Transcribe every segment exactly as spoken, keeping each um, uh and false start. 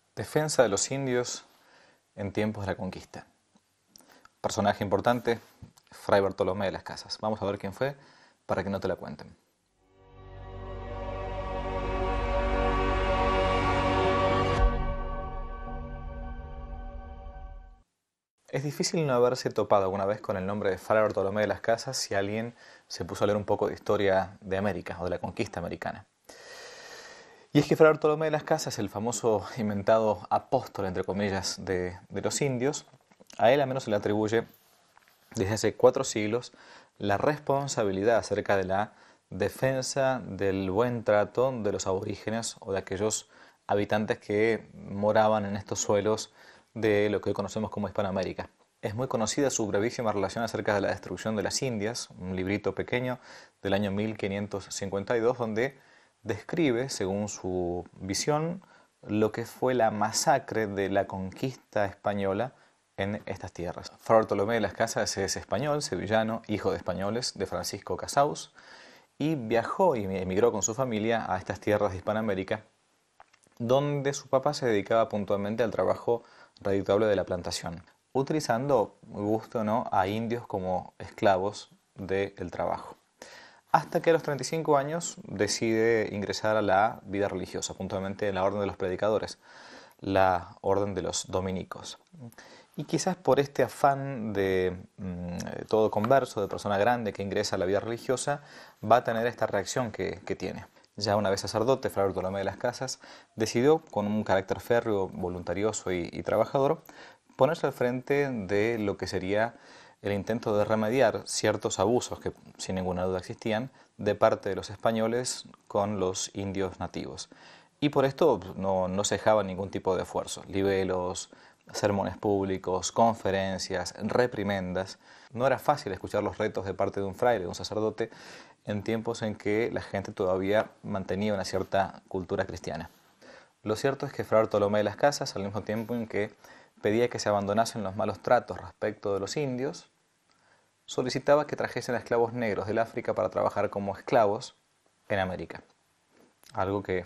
Defensa de los indios en tiempos de la conquista. Personaje importante, Fray Bartolomé de las Casas. Vamos a ver quién fue para que no te la cuenten. Es difícil no haberse topado alguna vez con el nombre de Fray Bartolomé de las Casas si alguien se puso a leer un poco de historia de América o de la conquista americana. Y es que Fray Bartolomé de las Casas, el famoso inventado apóstol, entre comillas, de, de los indios, a él al menos se le atribuye desde hace cuatro siglos la responsabilidad acerca de la defensa del buen trato de los aborígenes o de aquellos habitantes que moraban en estos suelos de lo que hoy conocemos como Hispanoamérica. Es muy conocida su brevísima relación acerca de la destrucción de las Indias, un librito pequeño del año mil quinientos cincuenta y dos, donde describe, según su visión, lo que fue la masacre de la conquista española en estas tierras. Fray Bartolomé de las Casas es español, sevillano, hijo de españoles, de Francisco Casaus, y viajó y emigró con su familia a estas tierras de Hispanoamérica, donde su papá se dedicaba puntualmente al trabajo redituable de la plantación, utilizando, gusto o no, a indios como esclavos del trabajo. Hasta que a los treinta y cinco años decide ingresar a la vida religiosa, puntualmente en la orden de los predicadores, la orden de los dominicos. Y quizás por este afán de mmm, todo converso, de persona grande que ingresa a la vida religiosa, va a tener esta reacción que, que tiene. Ya una vez sacerdote, Fray Bartolomé de las Casas decidió, con un carácter férreo, voluntarioso y, y trabajador, ponerse al frente de lo que sería el intento de remediar ciertos abusos que sin ninguna duda existían de parte de los españoles con los indios nativos. Y por esto no, no cejaba ningún tipo de esfuerzo, libelos, sermones públicos, conferencias, reprimendas. No era fácil escuchar los retos de parte de un fraile, de un sacerdote, en tiempos en que la gente todavía mantenía una cierta cultura cristiana. Lo cierto es que Fray Bartolomé de las Casas, al mismo tiempo en que pedía que se abandonasen los malos tratos respecto de los indios, solicitaba que trajesen a esclavos negros del África para trabajar como esclavos en América. Algo que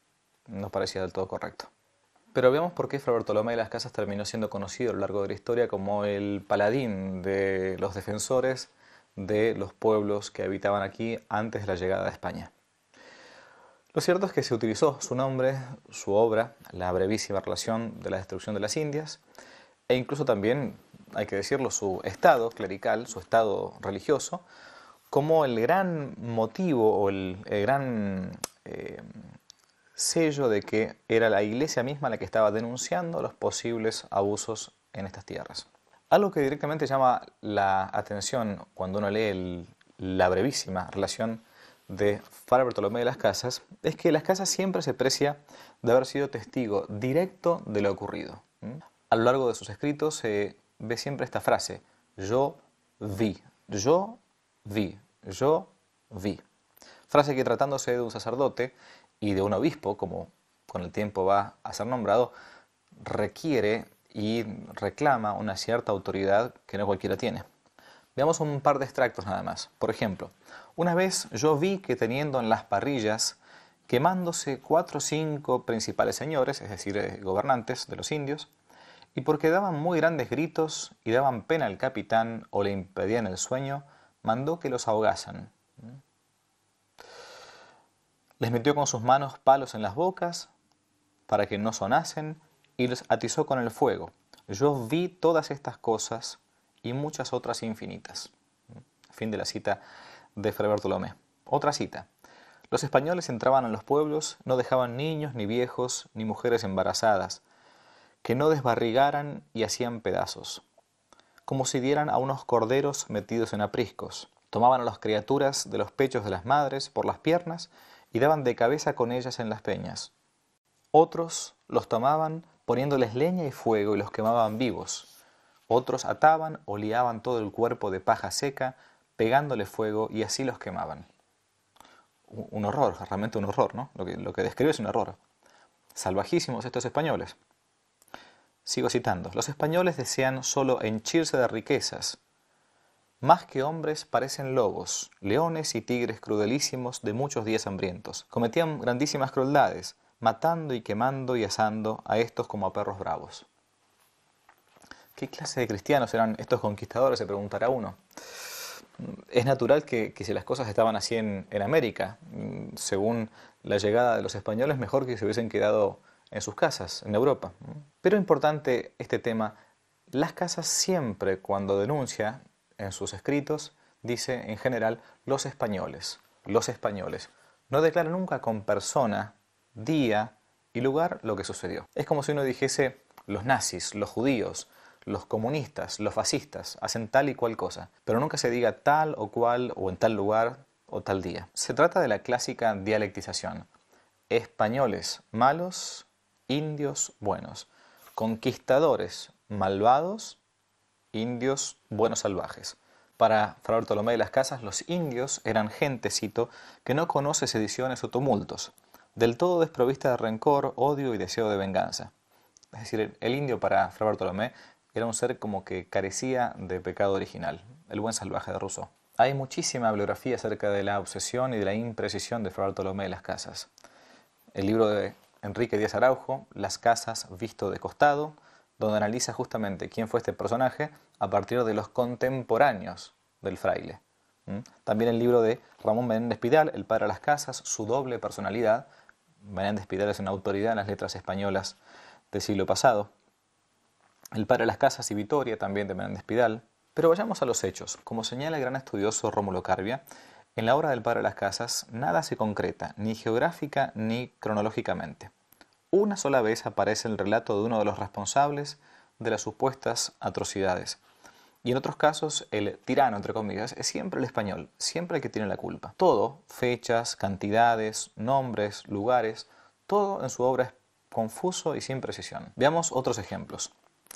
no parecía del todo correcto. Pero veamos por qué Fray Bartolomé de las Casas terminó siendo conocido a lo largo de la historia como el paladín de los defensores de los pueblos que habitaban aquí antes de la llegada de España. Lo cierto es que se utilizó su nombre, su obra, la brevísima relación de la destrucción de las Indias, e incluso también, hay que decirlo, su estado clerical, su estado religioso, como el gran motivo o el, el gran eh, sello de que era la iglesia misma la que estaba denunciando los posibles abusos en estas tierras. Algo que directamente llama la atención cuando uno lee el, la brevísima relación de Fray Bartolomé de las Casas es que las Casas siempre se precia de haber sido testigo directo de lo ocurrido. A lo largo de sus escritos se ve siempre esta frase: yo vi, yo vi, yo vi. Frase que, tratándose de un sacerdote y de un obispo, como con el tiempo va a ser nombrado, requiere y reclama una cierta autoridad que no cualquiera tiene. Veamos un par de extractos nada más. Por ejemplo, una vez yo vi que teniendo en las parrillas quemándose cuatro o cinco principales señores, es decir, eh, gobernantes de los indios, y porque daban muy grandes gritos y daban pena al capitán o le impedían el sueño, mandó que los ahogasen. Les metió con sus manos palos en las bocas para que no sonasen y los atizó con el fuego. Yo vi todas estas cosas y muchas otras infinitas. Fin de la cita de Fray Bartolomé. Otra cita. Los españoles entraban en los pueblos, no dejaban niños, ni viejos, ni mujeres embarazadas, que no desbarrigaran y hacían pedazos, como si dieran a unos corderos metidos en apriscos. Tomaban a las criaturas de los pechos de las madres por las piernas y daban de cabeza con ellas en las peñas. Otros los tomaban poniéndoles leña y fuego y los quemaban vivos. Otros ataban o liaban todo el cuerpo de paja seca, pegándole fuego y así los quemaban. Un horror, realmente un horror, ¿no? Lo que, lo que describe es un horror. Salvajísimos estos españoles. Sigo citando. Los españoles desean solo henchirse de riquezas. Más que hombres parecen lobos, leones y tigres crudelísimos de muchos días hambrientos. Cometían grandísimas crueldades, matando y quemando y asando a estos como a perros bravos. ¿Qué clase de cristianos eran estos conquistadores?, se preguntará uno. Es natural que, que si las cosas estaban así en, en América, según la llegada de los españoles, mejor que se hubiesen quedado en sus casas, en Europa. Pero importante este tema, las casas siempre, cuando denuncia en sus escritos, dice en general los españoles, los españoles. No declara nunca con persona, día y lugar lo que sucedió. Es como si uno dijese los nazis, los judíos, los comunistas, los fascistas, hacen tal y cual cosa, pero nunca se diga tal o cual o en tal lugar o tal día. Se trata de la clásica dialectización. Españoles malos, indios buenos. Conquistadores malvados, indios buenos salvajes. Para Fray Bartolomé de las Casas, los indios eran gente, cito, que no conoce sediciones o tumultos, del todo desprovista de rencor, odio y deseo de venganza. Es decir, el indio para Fray Bartolomé era un ser como que carecía de pecado original, el buen salvaje de Rousseau. Hay muchísima bibliografía acerca de la obsesión y de la imprecisión de Fray Bartolomé de las Casas. El libro de Enrique Díaz Araujo, Las Casas visto de costado, donde analiza justamente quién fue este personaje a partir de los contemporáneos del fraile. También el libro de Ramón Menéndez Pidal, El padre de las casas, su doble personalidad. Menéndez Pidal es una autoridad en las letras españolas del siglo pasado. El padre de las casas y Vitoria, también de Menéndez Pidal. Pero vayamos a los hechos. Como señala el gran estudioso Rómulo Carbia, en la obra del padre de las casas nada se concreta, ni geográfica ni cronológicamente. Una sola vez aparece el relato de uno de los responsables de las supuestas atrocidades. Y en otros casos, el tirano, entre comillas, es siempre el español, siempre el que tiene la culpa. Todo, fechas, cantidades, nombres, lugares, todo en su obra es confuso y sin precisión. Veamos otros ejemplos.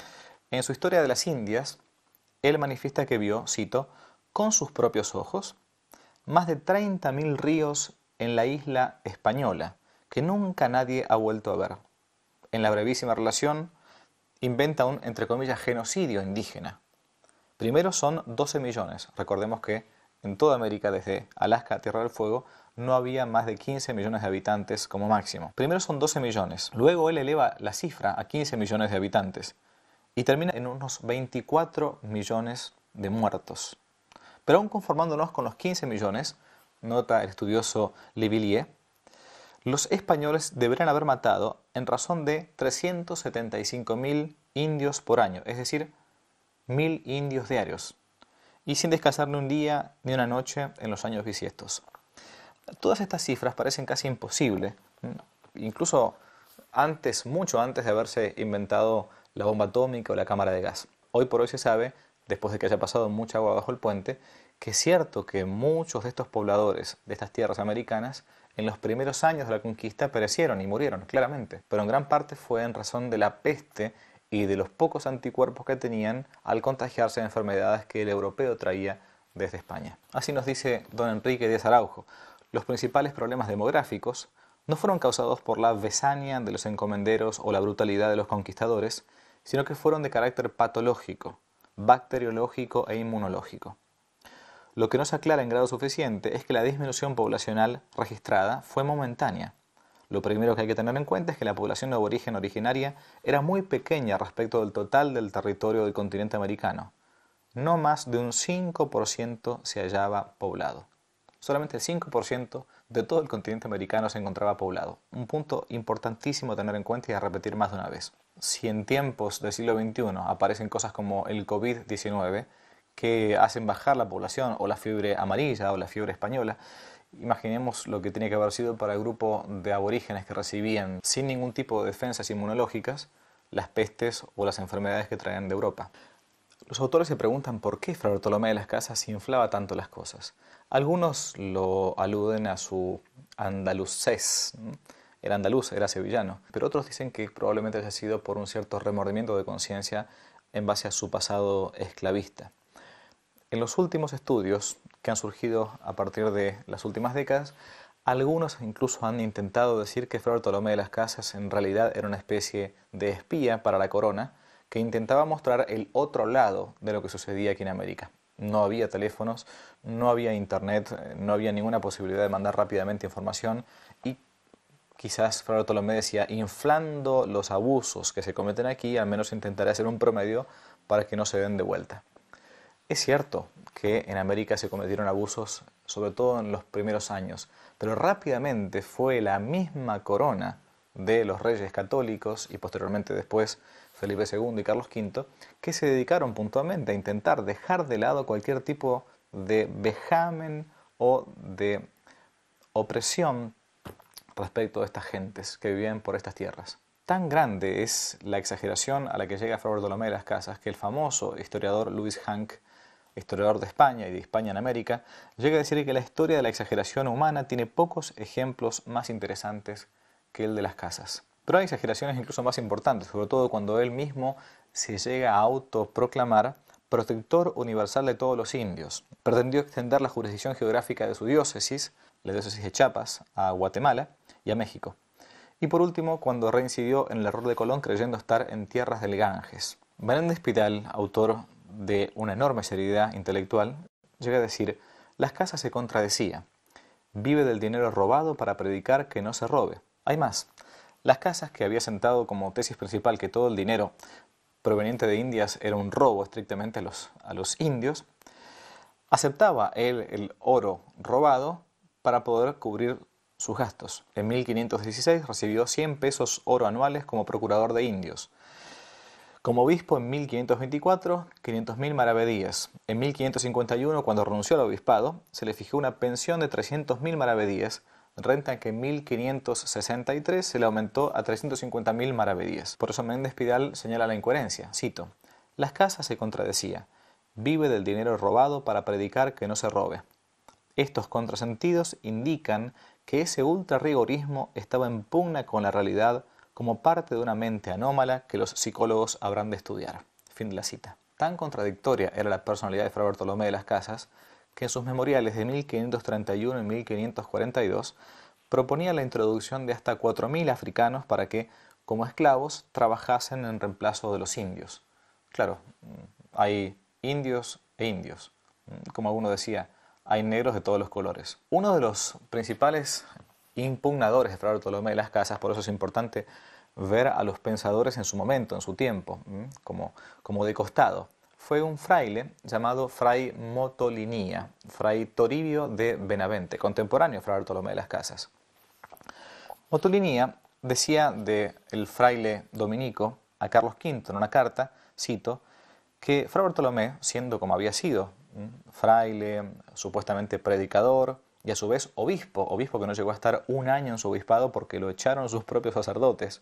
En su Historia de las Indias, él manifiesta que vio, cito, con sus propios ojos, más de treinta mil ríos en la isla española, que nunca nadie ha vuelto a ver. En la brevísima relación, inventa un, entre comillas, genocidio indígena. Primero son doce millones. Recordemos que en toda América, desde Alaska a Tierra del Fuego, no había más de quince millones de habitantes como máximo. Primero son doce millones. Luego él eleva la cifra a quince millones de habitantes. Y termina en unos veinticuatro millones de muertos. Pero aún conformándonos con los quince millones, nota el estudioso Le Villiers, los españoles deberían haber matado en razón de trescientos setenta y cinco mil indios por año, es decir, mil indios diarios, y sin descansar ni un día ni una noche en los años bisiestos. Todas estas cifras parecen casi imposibles, incluso antes, mucho antes de haberse inventado la bomba atómica o la cámara de gas. Hoy por hoy se sabe, después de que haya pasado mucha agua bajo el puente, que es cierto que muchos de estos pobladores de estas tierras americanas en los primeros años de la conquista perecieron y murieron, claramente, pero en gran parte fue en razón de la peste y de los pocos anticuerpos que tenían al contagiarse de enfermedades que el europeo traía desde España. Así nos dice don Enrique Díaz Araujo, los principales problemas demográficos no fueron causados por la vesania de los encomenderos o la brutalidad de los conquistadores, sino que fueron de carácter patológico, bacteriológico e inmunológico. Lo que no se aclara en grado suficiente es que la disminución poblacional registrada fue momentánea. Lo primero que hay que tener en cuenta es que la población de aborigen originaria era muy pequeña respecto del total del territorio del continente americano. No más de un cinco por ciento se hallaba poblado. Solamente el cinco por ciento de todo el continente americano se encontraba poblado. Un punto importantísimo a tener en cuenta y a repetir más de una vez. Si en tiempos del siglo veintiuno aparecen cosas como el COVID diecinueve, que hacen bajar la población, o la fiebre amarilla o la fiebre española, imaginemos lo que tiene que haber sido para el grupo de aborígenes que recibían sin ningún tipo de defensas inmunológicas las pestes o las enfermedades que traían de Europa. Los autores se preguntan por qué Fray Bartolomé de las Casas inflaba tanto las cosas. Algunos lo aluden a su andalucés, era andaluz, era sevillano, pero otros dicen que probablemente haya sido por un cierto remordimiento de conciencia en base a su pasado esclavista. En los últimos estudios que han surgido a partir de las últimas décadas, algunos incluso han intentado decir que Fray Bartolomé de las Casas en realidad era una especie de espía para la corona que intentaba mostrar el otro lado de lo que sucedía aquí en América. No había teléfonos, no había internet, no había ninguna posibilidad de mandar rápidamente información y quizás Fray Bartolomé decía, inflando los abusos que se cometen aquí, al menos intentaré hacer un promedio para que no se den de vuelta. Es cierto que en América se cometieron abusos, sobre todo en los primeros años, pero rápidamente fue la misma corona de los reyes católicos y posteriormente después Felipe segundo y Carlos quinto, que se dedicaron puntualmente a intentar dejar de lado cualquier tipo de vejamen o de opresión respecto a estas gentes que vivían por estas tierras. Tan grande es la exageración a la que llega Fray Bartolomé de las Casas que el famoso historiador Louis Hank, historiador de España y de España en América, llega a decir que la historia de la exageración humana tiene pocos ejemplos más interesantes que el de las Casas. Pero hay exageraciones incluso más importantes, sobre todo cuando él mismo se llega a autoproclamar protector universal de todos los indios. Pretendió extender la jurisdicción geográfica de su diócesis, la diócesis de Chiapas, a Guatemala y a México. Y por último, cuando reincidió en el error de Colón creyendo estar en tierras del Ganges. Menéndez Pidal, autor de una enorme seriedad intelectual, llega a decir: las Casas se contradecía. Vive del dinero robado para predicar que no se robe. Hay más. Las Casas, que había sentado como tesis principal que todo el dinero proveniente de Indias era un robo estrictamente a los, a los indios, aceptaba él el oro robado para poder cubrir sus gastos. En mil quinientos dieciséis recibió cien pesos oro anuales como procurador de indios. Como obispo en mil quinientos veinticuatro, quinientos mil maravedíes. En mil quinientos cincuenta y uno, cuando renunció al obispado, se le fijó una pensión de trescientos mil maravedíes, renta que en mil quinientos sesenta y tres se le aumentó a trescientos cincuenta mil maravedíes. Por eso Menéndez Pidal señala la incoherencia. Cito: las Casas se contradecía. Vive del dinero robado para predicar que no se robe. Estos contrasentidos indican que ese ultrarrigorismo estaba en pugna con la realidad como parte de una mente anómala que los psicólogos habrán de estudiar. Fin de la cita. Tan contradictoria era la personalidad de Fray Bartolomé de las Casas que en sus memoriales de mil quinientos treinta y uno y mil quinientos cuarenta y dos proponía la introducción de hasta cuatro mil africanos para que, como esclavos, trabajasen en reemplazo de los indios. Claro, hay indios e indios. Como alguno decía, hay negros de todos los colores. Uno de los principales impugnadores de Fray Bartolomé de las Casas, por eso es importante ver a los pensadores en su momento, en su tiempo, como, como de costado, fue un fraile llamado Fray Motolinía, Fray Toribio de Benavente, contemporáneo de Fray Bartolomé de las Casas. Motolinía decía del fraile dominico a Carlos quinto en una carta, cito, que Fray Bartolomé, siendo como había sido, fraile, supuestamente predicador, y a su vez obispo, obispo que no llegó a estar un año en su obispado porque lo echaron sus propios sacerdotes,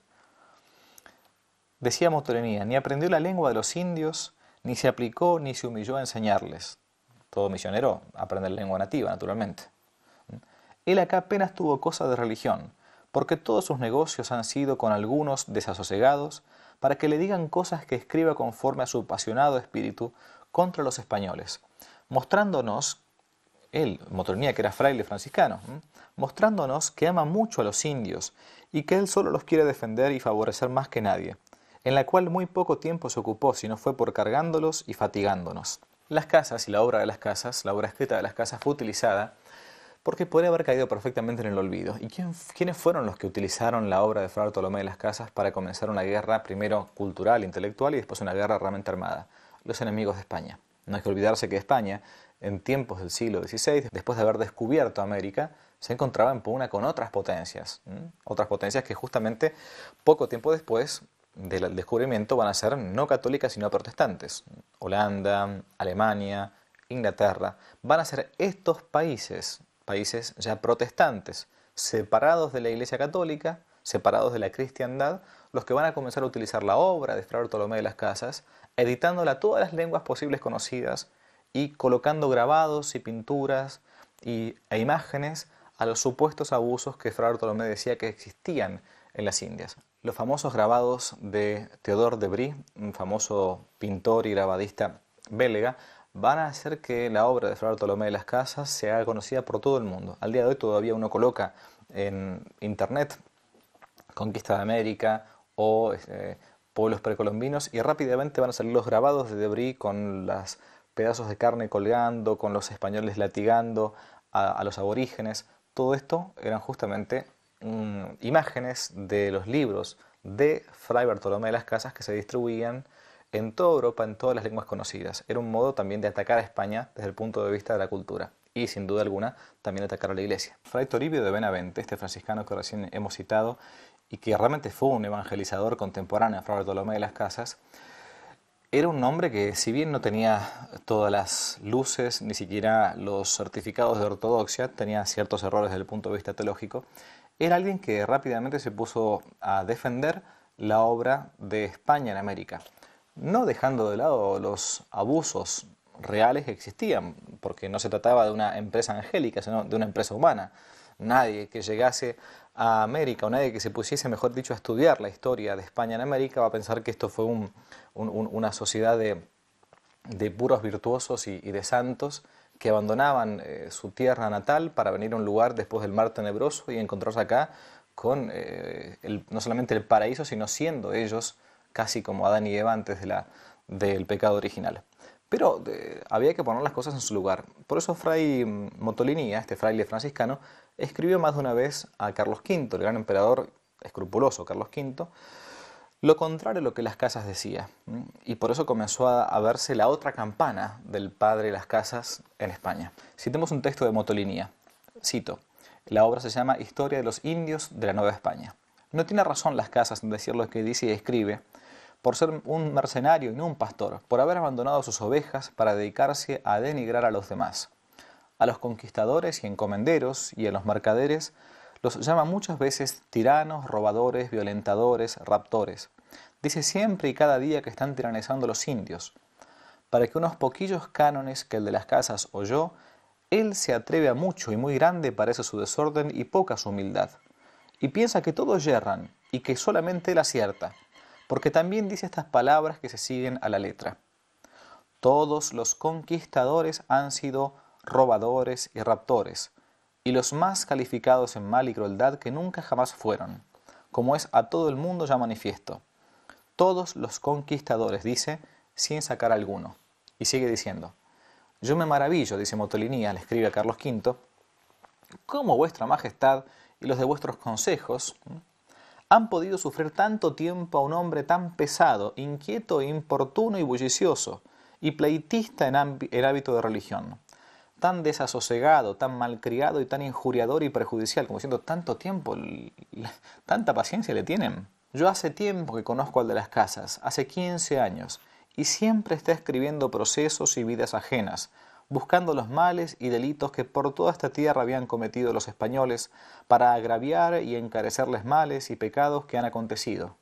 decía Motolinía, ni aprendió la lengua de los indios, ni se aplicó ni se humilló a enseñarles. Todo misionero aprende la lengua nativa, naturalmente. Él acá apenas tuvo cosa de religión, porque todos sus negocios han sido con algunos desasosegados para que le digan cosas que escriba conforme a su apasionado espíritu contra los españoles, mostrándonos, él, Motolinía, que era fraile franciscano, mostrándonos que ama mucho a los indios y que él solo los quiere defender y favorecer más que nadie, en la cual muy poco tiempo se ocupó, si no fue por cargándolos y fatigándonos. Las Casas y la obra de las Casas, la obra escrita de las Casas fue utilizada porque podría haber caído perfectamente en el olvido. ¿Y quién, quiénes fueron los que utilizaron la obra de Fray Bartolomé de las Casas para comenzar una guerra, primero cultural, intelectual y después una guerra realmente armada? Los enemigos de España. No hay que olvidarse que España, en tiempos del siglo dieciséis, después de haber descubierto América, se encontraba en pugna con otras potencias. ¿Mm? Otras potencias que justamente poco tiempo después del descubrimiento van a ser no católicas sino protestantes. Holanda, Alemania, Inglaterra, van a ser estos países, países ya protestantes, separados de la Iglesia Católica, separados de la cristiandad, los que van a comenzar a utilizar la obra de Fray Bartolomé de las Casas, editándola a todas las lenguas posibles conocidas y colocando grabados y pinturas y, e imágenes a los supuestos abusos que Fray Bartolomé decía que existían en las Indias. Los famosos grabados de Théodore de Bry, un famoso pintor y grabadista belga, van a hacer que la obra de Fray Bartolomé de las Casas se haga conocida por todo el mundo. Al día de hoy todavía uno coloca en internet Conquista de América o eh, pueblos precolombinos y rápidamente van a salir los grabados de De Bry con los pedazos de carne colgando, con los españoles latigando a, a los aborígenes. Todo esto eran justamente mm, imágenes de los libros de Fray Bartolomé de las Casas que se distribuían en toda Europa, en todas las lenguas conocidas. Era un modo también de atacar a España desde el punto de vista de la cultura y, sin duda alguna, también atacar a la Iglesia. Fray Toribio de Benavente, este franciscano que recién hemos citado y que realmente fue un evangelizador contemporáneo a Fray Bartolomé de las Casas, era un hombre que, si bien no tenía todas las luces, ni siquiera los certificados de ortodoxia, tenía ciertos errores desde el punto de vista teológico, era alguien que rápidamente se puso a defender la obra de España en América, no dejando de lado los abusos reales que existían, porque no se trataba de una empresa angélica, sino de una empresa humana. Nadie que llegase a América o nadie que se pusiese, mejor dicho, a estudiar la historia de España en América va a pensar que esto fue un, un, un, una sociedad de, de puros virtuosos y, y de santos que abandonaban eh, su tierra natal para venir a un lugar después del mar tenebroso y encontrarse acá con eh, el, no solamente el paraíso, sino siendo ellos casi como Adán y Eva antes de la, del pecado original. Pero eh, había que poner las cosas en su lugar. Por eso Fray Motolinia, este fraile franciscano, escribió más de una vez a Carlos quinto, el gran emperador escrupuloso Carlos quinto, lo contrario a lo que Las Casas decía. Y por eso comenzó a, a verse la otra campana del padre Las Casas en España. Citemos un texto de Motolinia. Cito: la obra se llama Historia de los indios de la Nueva España. No tiene razón Las Casas en decir lo que dice y escribe, por ser un mercenario y no un pastor, por haber abandonado sus ovejas para dedicarse a denigrar a los demás. A los conquistadores y encomenderos y a los mercaderes los llama muchas veces tiranos, robadores, violentadores, raptores. Dice siempre y cada día que están tiranizando a los indios. Para que unos poquillos cánones que el de Las Casas oyó, él se atreve a mucho y muy grande parece su desorden y poca su humildad. Y piensa que todos yerran y que solamente él acierta, porque también dice estas palabras que se siguen a la letra. Todos los conquistadores han sido robadores y raptores, y los más calificados en mal y crueldad que nunca jamás fueron, como es a todo el mundo ya manifiesto. Todos los conquistadores, dice, sin sacar alguno. Y sigue diciendo: yo me maravillo, dice Motolinia, le escribe a Carlos quinto, cómo vuestra majestad y los de vuestros consejos han podido sufrir tanto tiempo a un hombre tan pesado, inquieto, importuno y bullicioso, y pleitista en, en hábito de religión, tan desasosegado, tan malcriado y tan injuriador y perjudicial, como diciendo, tanto tiempo, tanta paciencia le tienen. Yo hace tiempo que conozco al de Las Casas, hace quince años, y siempre está escribiendo procesos y vidas ajenas, buscando los males y delitos que por toda esta tierra habían cometido los españoles para agraviar y encarecerles males y pecados que han acontecido.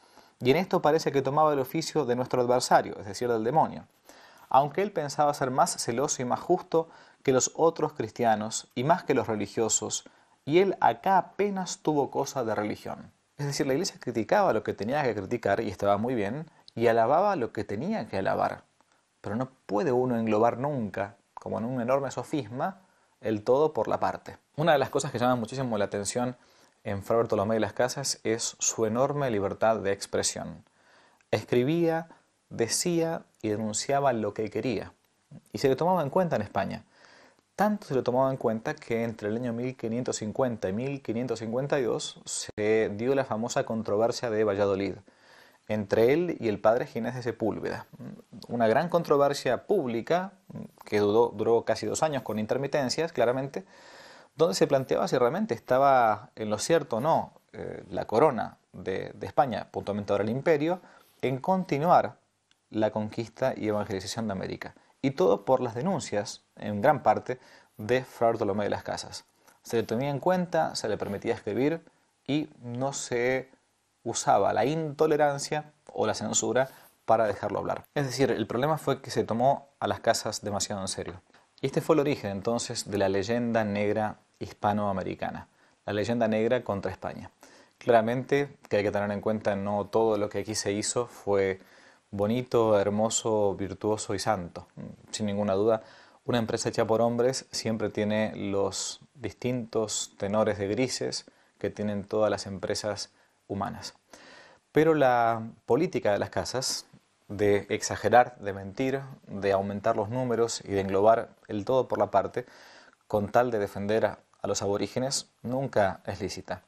Y en esto parece que tomaba el oficio de nuestro adversario, es decir, del demonio, aunque él pensaba ser más celoso y más justo que los otros cristianos y más que los religiosos, y él acá apenas tuvo cosa de religión. Es decir, la Iglesia criticaba lo que tenía que criticar y estaba muy bien, y alababa lo que tenía que alabar. Pero no puede uno englobar nunca, como en un enorme sofisma, el todo por la parte. Una de las cosas que llama muchísimo la atención en Fray Bartolomé de las Casas es su enorme libertad de expresión. Escribía, decía y denunciaba lo que quería. Y se le tomaba en cuenta en España. Tanto se le tomaba en cuenta que entre el año mil quinientos cincuenta y mil quinientos cincuenta y dos se dio la famosa controversia de Valladolid entre él y el padre Ginés de Sepúlveda. Una gran controversia pública que duró, duró casi dos años con intermitencias, claramente, donde se planteaba si realmente estaba en lo cierto o no eh, la corona de, de España, puntualmente ahora el imperio, en continuar la conquista y evangelización de América. Y todo por las denuncias, en gran parte, de Fray Bartolomé de las Casas. Se le tenía en cuenta, se le permitía escribir y no se usaba la intolerancia o la censura para dejarlo hablar. Es decir, el problema fue que se tomó a Las Casas demasiado en serio. Y este fue el origen entonces de la leyenda negra hispanoamericana, la leyenda negra contra España. Claramente que hay que tener en cuenta, no todo lo que aquí se hizo fue bonito, hermoso, virtuoso y santo. Sin ninguna duda, una empresa hecha por hombres siempre tiene los distintos tenores de grises que tienen todas las empresas humanas. Pero la política de Las Casas, de exagerar, de mentir, de aumentar los números y de englobar el todo por la parte, con tal de defender a, a los aborígenes, nunca es lícita.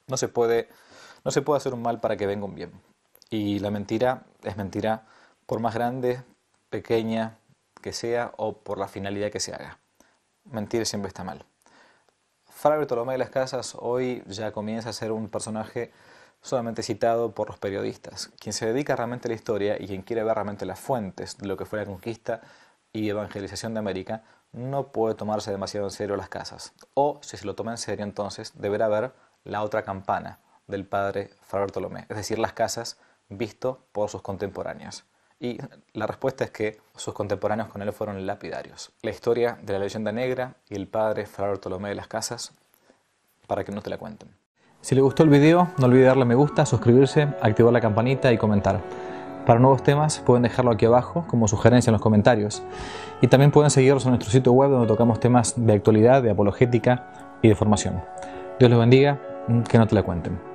No se puede, no se puede hacer un mal para que venga un bien. Y la mentira es mentira por más grande, pequeña que sea o por la finalidad que se haga. Mentir siempre está mal. Fray Bartolomé de las Casas hoy ya comienza a ser un personaje solamente citado por los periodistas. Quien se dedica realmente a la historia y quien quiere ver realmente las fuentes de lo que fue la conquista y evangelización de América, no puede tomarse demasiado en serio las Casas. O, si se lo toma en serio, entonces deberá ver la otra campana del padre Fray Bartolomé, es decir, las Casas visto por sus contemporáneos. Y la respuesta es que sus contemporáneos con él fueron lapidarios. La historia de la leyenda negra y el padre Fray Bartolomé de las Casas, para que no te la cuenten. Si le gustó el video, no olvide darle me gusta, suscribirse, activar la campanita y comentar. Para nuevos temas pueden dejarlo aquí abajo como sugerencia en los comentarios. Y también pueden seguirnos en nuestro sitio web donde tocamos temas de actualidad, de apologética y de formación. Dios los bendiga, que no te la cuenten.